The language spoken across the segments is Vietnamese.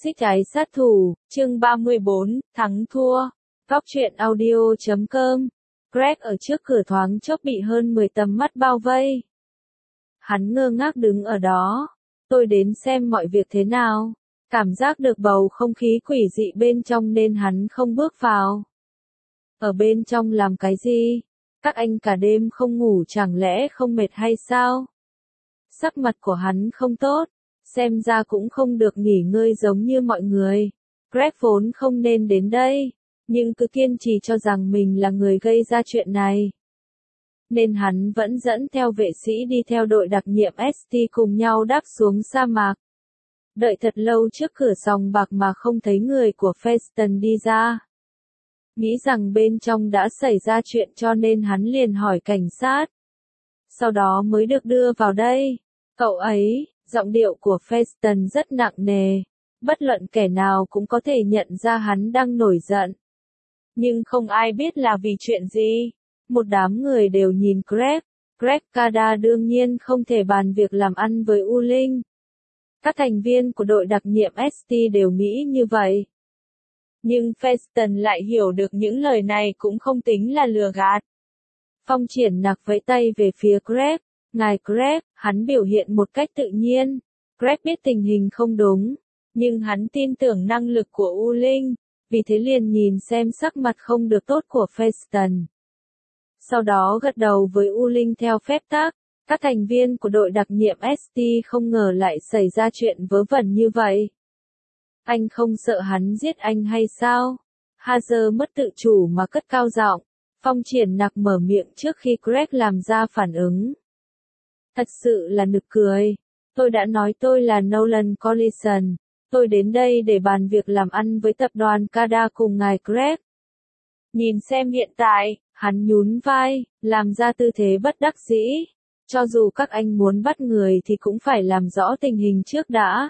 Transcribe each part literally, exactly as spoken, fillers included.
Toxic ái sát thủ, chương ba mươi bốn, thắng thua. Góc truyện audio chấm com. Greg ở trước cửa thoáng chốc bị hơn mười tầm mắt bao vây. Hắn ngơ ngác đứng ở đó. Tôi đến xem mọi việc thế nào. Cảm giác được bầu không khí quỷ dị bên trong nên hắn không bước vào. Ở bên trong làm cái gì? Các anh cả đêm không ngủ chẳng lẽ không mệt hay sao? Sắc mặt của hắn không tốt. Xem ra cũng không được nghỉ ngơi giống như mọi người. Greg vốn không nên đến đây, nhưng cứ kiên trì cho rằng mình là người gây ra chuyện này. Nên hắn vẫn dẫn theo vệ sĩ đi theo đội đặc nhiệm ét tê cùng nhau đáp xuống sa mạc. Đợi thật lâu trước cửa sòng bạc mà không thấy người của Feston đi ra. Nghĩ rằng bên trong đã xảy ra chuyện cho nên hắn liền hỏi cảnh sát. Sau đó mới được đưa vào đây. Cậu ấy... Giọng điệu của Feston rất nặng nề, bất luận kẻ nào cũng có thể nhận ra hắn đang nổi giận. Nhưng không ai biết là vì chuyện gì. Một đám người đều nhìn Greg. Greg Cada đương nhiên không thể bàn việc làm ăn với U Linh. Các thành viên của đội đặc nhiệm ét tê đều nghĩ như vậy. Nhưng Feston lại hiểu được những lời này cũng không tính là lừa gạt. Phong Triển Nặc vẫy tay về phía Greg. Ngài Greg, hắn biểu hiện một cách tự nhiên. Greg biết tình hình không đúng, nhưng hắn tin tưởng năng lực của U Linh, vì thế liền nhìn xem sắc mặt không được tốt của Feston. Sau đó gật đầu với U Linh theo phép tắc. Các thành viên của đội đặc nhiệm ét tê không ngờ lại xảy ra chuyện vớ vẩn như vậy. Anh không sợ hắn giết anh hay sao? Hazel mất tự chủ mà cất cao giọng. Phong Triển Nặc mở miệng trước khi Greg làm ra phản ứng. Thật sự là nực cười. Tôi đã nói tôi là Nolan Collison. Tôi đến đây để bàn việc làm ăn với tập đoàn Cada cùng ngài Greg. Nhìn xem hiện tại, hắn nhún vai, làm ra tư thế bất đắc dĩ. Cho dù các anh muốn bắt người thì cũng phải làm rõ tình hình trước đã.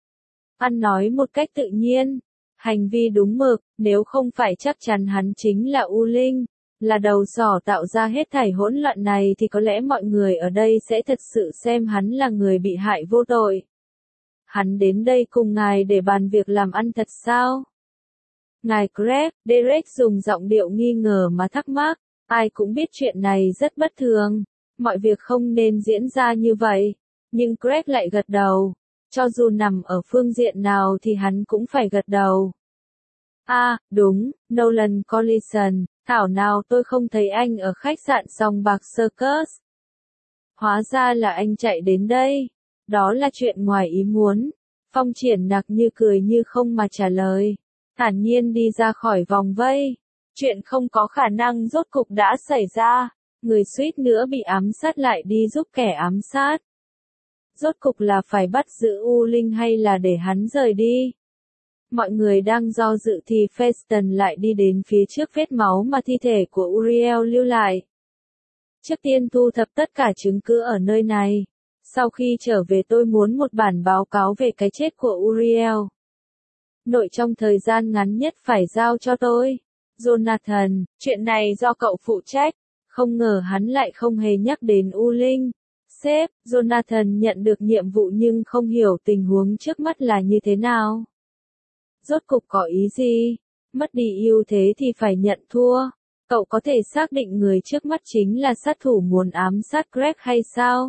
Ăn nói một cách tự nhiên, hành vi đúng mực, nếu không phải chắc chắn hắn chính là U Linh. Là đầu sỏ tạo ra hết thảy hỗn loạn này thì có lẽ mọi người ở đây sẽ thật sự xem hắn là người bị hại vô tội. Hắn đến đây cùng ngài để bàn việc làm ăn thật sao? Ngài Greg, Derek dùng giọng điệu nghi ngờ mà thắc mắc, ai cũng biết chuyện này rất bất thường, mọi việc không nên diễn ra như vậy, nhưng Greg lại gật đầu, cho dù nằm ở phương diện nào thì hắn cũng phải gật đầu. À, đúng, Nolan Collison. Thảo nào tôi không thấy anh ở khách sạn Sòng Bạc Circus. Hóa ra là anh chạy đến đây. Đó là chuyện ngoài ý muốn. Phong Triển Nặc như cười như không mà trả lời. Thản nhiên đi ra khỏi vòng vây. Chuyện không có khả năng rốt cục đã xảy ra. Người suýt nữa bị ám sát lại đi giúp kẻ ám sát. Rốt cục là phải bắt giữ U Linh hay là để hắn rời đi? Mọi người đang do dự thì Feston lại đi đến phía trước vết máu mà thi thể của Uriel lưu lại. Trước tiên thu thập tất cả chứng cứ ở nơi này. Sau khi trở về tôi muốn một bản báo cáo về cái chết của Uriel. Nội trong thời gian ngắn nhất phải giao cho tôi. Jonathan, chuyện này do cậu phụ trách. Không ngờ hắn lại không hề nhắc đến U Linh. Sếp, Jonathan nhận được nhiệm vụ nhưng không hiểu tình huống trước mắt là như thế nào. Rốt cục có ý gì? Mất đi ưu thế thì phải nhận thua. Cậu có thể xác định người trước mắt chính là sát thủ muốn ám sát Greg hay sao?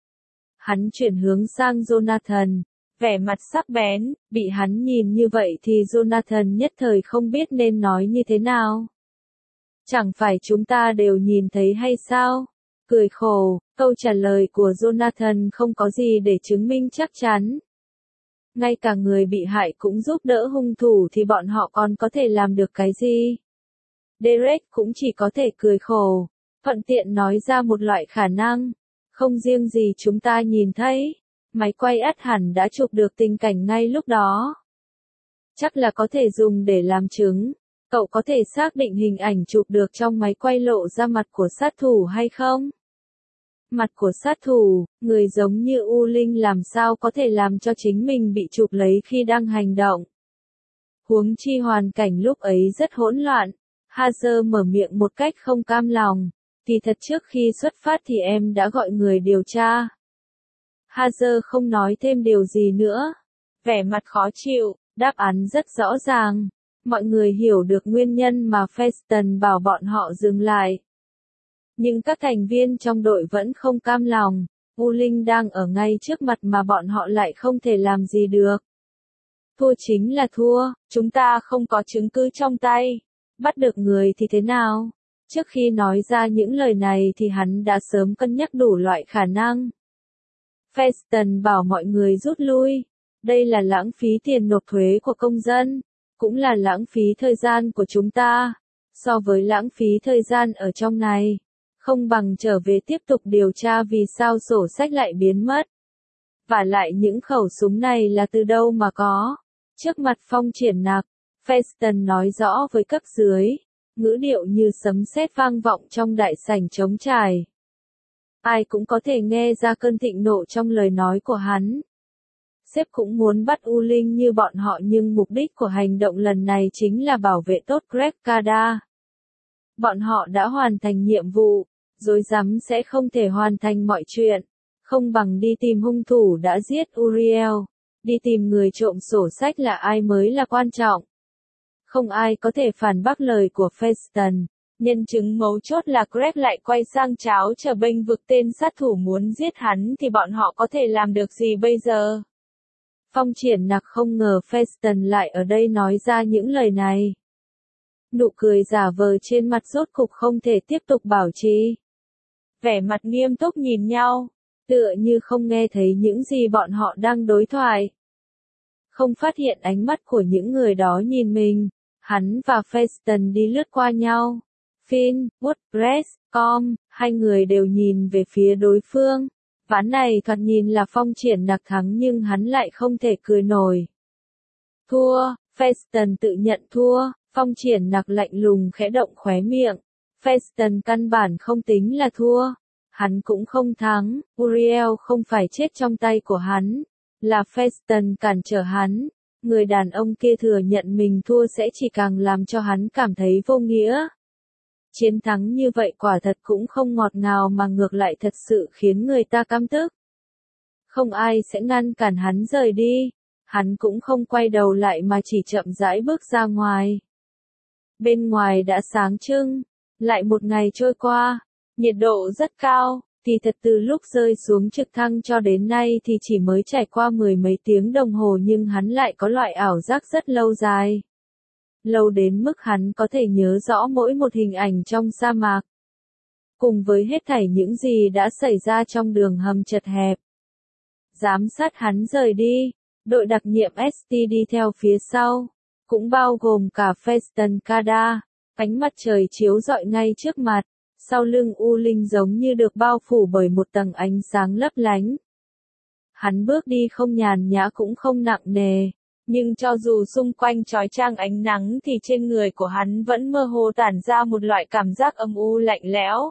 Hắn chuyển hướng sang Jonathan, vẻ mặt sắc bén, bị hắn nhìn như vậy thì Jonathan nhất thời không biết nên nói như thế nào. Chẳng phải chúng ta đều nhìn thấy hay sao? Cười khổ, câu trả lời của Jonathan không có gì để chứng minh chắc chắn. Ngay cả người bị hại cũng giúp đỡ hung thủ thì bọn họ còn có thể làm được cái gì? Derek cũng chỉ có thể cười khổ, thuận tiện nói ra một loại khả năng. Không riêng gì chúng ta nhìn thấy, máy quay ắt hẳn đã chụp được tình cảnh ngay lúc đó. Chắc là có thể dùng để làm chứng. Cậu có thể xác định hình ảnh chụp được trong máy quay lộ ra mặt của sát thủ hay không? Mặt của sát thủ, người giống như U Linh làm sao có thể làm cho chính mình bị chụp lấy khi đang hành động. Huống chi hoàn cảnh lúc ấy rất hỗn loạn. Hazel mở miệng một cách không cam lòng. Kỳ thật trước khi xuất phát thì em đã gọi người điều tra. Hazel không nói thêm điều gì nữa. Vẻ mặt khó chịu, Đáp án rất rõ ràng. Mọi người hiểu được nguyên nhân mà Feston bảo bọn họ dừng lại. Nhưng các thành viên trong đội vẫn không cam lòng. U Linh đang ở ngay trước mặt mà bọn họ lại không thể làm gì được. Thua chính là thua, chúng ta không có chứng cứ trong tay. Bắt được người thì thế nào? Trước khi nói ra những lời này thì hắn đã sớm cân nhắc đủ loại khả năng. Feston bảo mọi người rút lui. Đây là lãng phí tiền nộp thuế của công dân, cũng là lãng phí thời gian của chúng ta. So với lãng phí thời gian ở trong này, không bằng trở về tiếp tục điều tra vì sao sổ sách lại biến mất. Và lại những khẩu súng này là từ đâu mà có. Trước mặt Phong Triển Nặc, Feston nói rõ với cấp dưới, ngữ điệu như sấm sét vang vọng trong đại sảnh trống trải. Ai cũng có thể nghe ra cơn thịnh nộ trong lời nói của hắn. Sếp cũng muốn bắt U Linh như bọn họ nhưng mục đích của hành động lần này chính là bảo vệ tốt Greg Cada. Bọn họ đã hoàn thành nhiệm vụ, rối rắm sẽ không thể hoàn thành mọi chuyện. Không bằng đi tìm hung thủ đã giết Uriel. Đi tìm người trộm sổ sách là ai mới là quan trọng. Không ai có thể phản bác lời của Feston. Nhân chứng mấu chốt là Greg lại quay sang cháo chờ bênh vực tên sát thủ muốn giết hắn thì bọn họ có thể làm được gì bây giờ? Phong Triển Nặc không ngờ Feston lại ở đây nói ra những lời này. Nụ cười giả vờ trên mặt rốt cục không thể tiếp tục bảo trì. Vẻ mặt nghiêm túc nhìn nhau, tựa như không nghe thấy những gì bọn họ đang đối thoại. Không phát hiện ánh mắt của những người đó nhìn mình, hắn và Feston đi lướt qua nhau. Finn, WordPress, com, hai người đều nhìn về phía đối phương. Ván này thoạt nhìn là Phong Triển Nặc thắng nhưng hắn lại không thể cười nổi. Thua, Feston tự nhận thua, Phong Triển Nặc lạnh lùng khẽ động khóe miệng. Feston căn bản không tính là thua. Hắn cũng không thắng, Uriel không phải chết trong tay của hắn. Là Feston cản trở hắn. Người đàn ông kia thừa nhận mình thua sẽ chỉ càng làm cho hắn cảm thấy vô nghĩa. Chiến thắng như vậy quả thật cũng không ngọt ngào mà ngược lại thật sự khiến người ta căm tức. Không ai sẽ ngăn cản hắn rời đi. Hắn cũng không quay đầu lại mà chỉ chậm rãi bước ra ngoài. Bên ngoài đã sáng trưng. Lại một ngày trôi qua. Nhiệt độ rất cao. Thì thật từ lúc rơi xuống trực thăng cho đến nay thì chỉ mới trải qua mười mấy tiếng đồng hồ nhưng hắn lại có loại ảo giác rất lâu dài. Lâu đến mức hắn có thể nhớ rõ mỗi một hình ảnh trong sa mạc. Cùng với hết thảy những gì đã xảy ra trong đường hầm chật hẹp. Giám sát hắn rời đi, đội đặc nhiệm ét tê đi theo phía sau, cũng bao gồm cả Feston Cada, ánh mặt trời chiếu rọi ngay trước mặt, sau lưng U Linh giống như được bao phủ bởi một tầng ánh sáng lấp lánh. Hắn bước đi không nhàn nhã cũng không nặng nề. Nhưng cho dù xung quanh chói chang ánh nắng thì trên người của hắn vẫn mơ hồ tản ra một loại cảm giác âm u lạnh lẽo.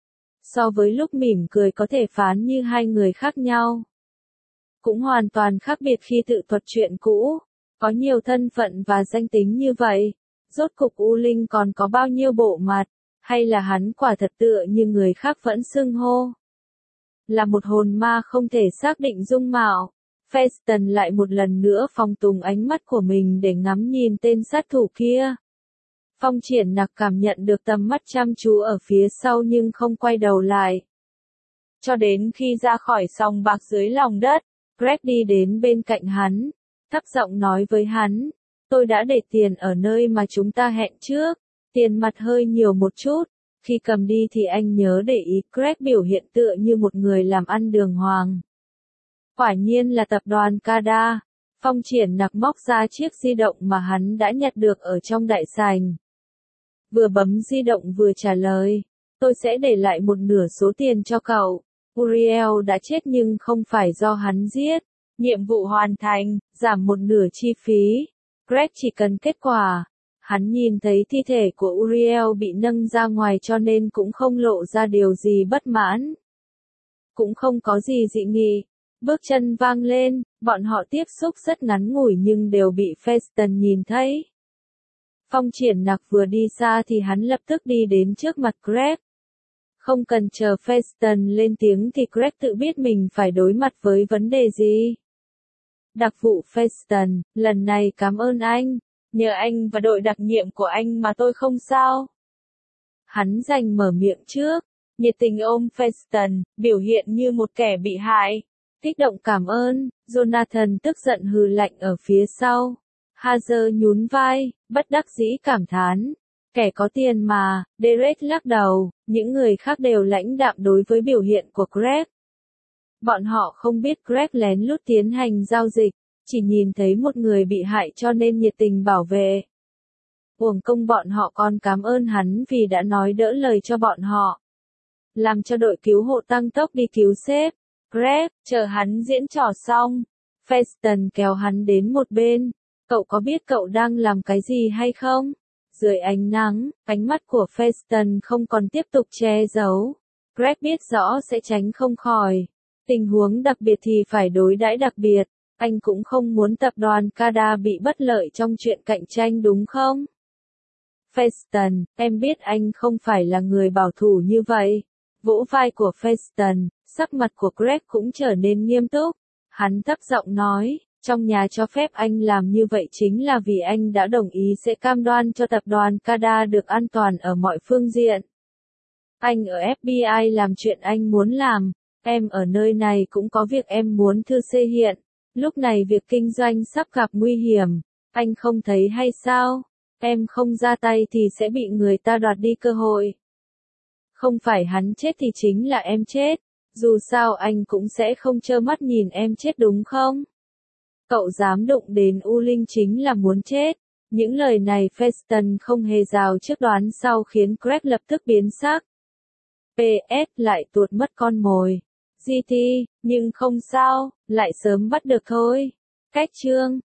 So với lúc mỉm cười có thể phán như hai người khác nhau. Cũng hoàn toàn khác biệt khi tự thuật chuyện cũ. Có nhiều thân phận và danh tính như vậy. Rốt cục U Linh còn có bao nhiêu bộ mặt. Hay là hắn quả thật tựa như người khác vẫn xưng hô. Là một hồn ma không thể xác định dung mạo. Feston lại một lần nữa phong tùng ánh mắt của mình để ngắm nhìn tên sát thủ kia. Phong Triển Nặc cảm nhận được tầm mắt chăm chú ở phía sau nhưng không quay đầu lại. Cho đến khi ra khỏi sòng bạc dưới lòng đất, Greg đi đến bên cạnh hắn, thấp giọng nói với hắn, tôi đã để tiền ở nơi mà chúng ta hẹn trước, tiền mặt hơi nhiều một chút, khi cầm đi thì anh nhớ để ý. Greg biểu hiện tựa như một người làm ăn đường hoàng. Quả nhiên là tập đoàn Cada. Phong Triển Nặc móc ra chiếc di động mà hắn đã nhặt được ở trong đại sảnh. Vừa bấm di động vừa trả lời, tôi sẽ để lại một nửa số tiền cho cậu. Uriel đã chết nhưng không phải do hắn giết. Nhiệm vụ hoàn thành, giảm một nửa chi phí. Greg chỉ cần kết quả. Hắn nhìn thấy thi thể của Uriel bị nâng ra ngoài cho nên cũng không lộ ra điều gì bất mãn. Cũng không có gì dị nghị. Bước chân vang lên, bọn họ tiếp xúc rất ngắn ngủi nhưng đều bị Feston nhìn thấy. Phong Triển Nặc vừa đi xa thì hắn lập tức đi đến trước mặt Greg. Không cần chờ Feston lên tiếng thì Greg tự biết mình phải đối mặt với vấn đề gì. Đặc vụ Feston, lần này cảm ơn anh. Nhờ anh và đội đặc nhiệm của anh mà tôi không sao. Hắn giành mở miệng trước, nhiệt tình ôm Feston, biểu hiện như một kẻ bị hại. Kích động cảm ơn, Jonathan tức giận hừ lạnh ở phía sau. Hazel nhún vai, bất đắc dĩ cảm thán. Kẻ có tiền mà, Derek lắc đầu, những người khác đều lãnh đạm đối với biểu hiện của Greg. Bọn họ không biết Greg lén lút tiến hành giao dịch, chỉ nhìn thấy một người bị hại cho nên nhiệt tình bảo vệ. Uổng công bọn họ còn cảm ơn hắn vì đã nói đỡ lời cho bọn họ. Làm cho đội cứu hộ tăng tốc đi cứu sếp. Greg, chờ hắn diễn trò xong. Feston kéo hắn đến một bên. Cậu có biết cậu đang làm cái gì hay không? Dưới ánh nắng, ánh mắt của Feston không còn tiếp tục che giấu. Greg biết rõ sẽ tránh không khỏi. Tình huống đặc biệt thì phải đối đãi đặc biệt. Anh cũng không muốn tập đoàn Cada bị bất lợi trong chuyện cạnh tranh đúng không? Feston, em biết anh không phải là người bảo thủ như vậy. Vỗ vai của Feston, sắc mặt của Greg cũng trở nên nghiêm túc. Hắn thấp giọng nói, trong nhà cho phép anh làm như vậy chính là vì anh đã đồng ý sẽ cam đoan cho tập đoàn Cada được an toàn ở mọi phương diện. Anh ở ép bê i làm chuyện anh muốn làm, em ở nơi này cũng có việc em muốn thư xê hiện. Lúc này việc kinh doanh sắp gặp nguy hiểm, anh không thấy hay sao? Em không ra tay thì sẽ bị người ta đoạt đi cơ hội. Không phải hắn chết thì chính là em chết, dù sao anh cũng sẽ không trơ mắt nhìn em chết đúng không? Cậu dám đụng đến U Linh chính là muốn chết. Những lời này Feston không hề rào trước đoán sau khiến Greg lập tức biến sắc. pê ét lại tuột mất con mồi. giê tê, nhưng không sao, lại sớm bắt được thôi. Cách chương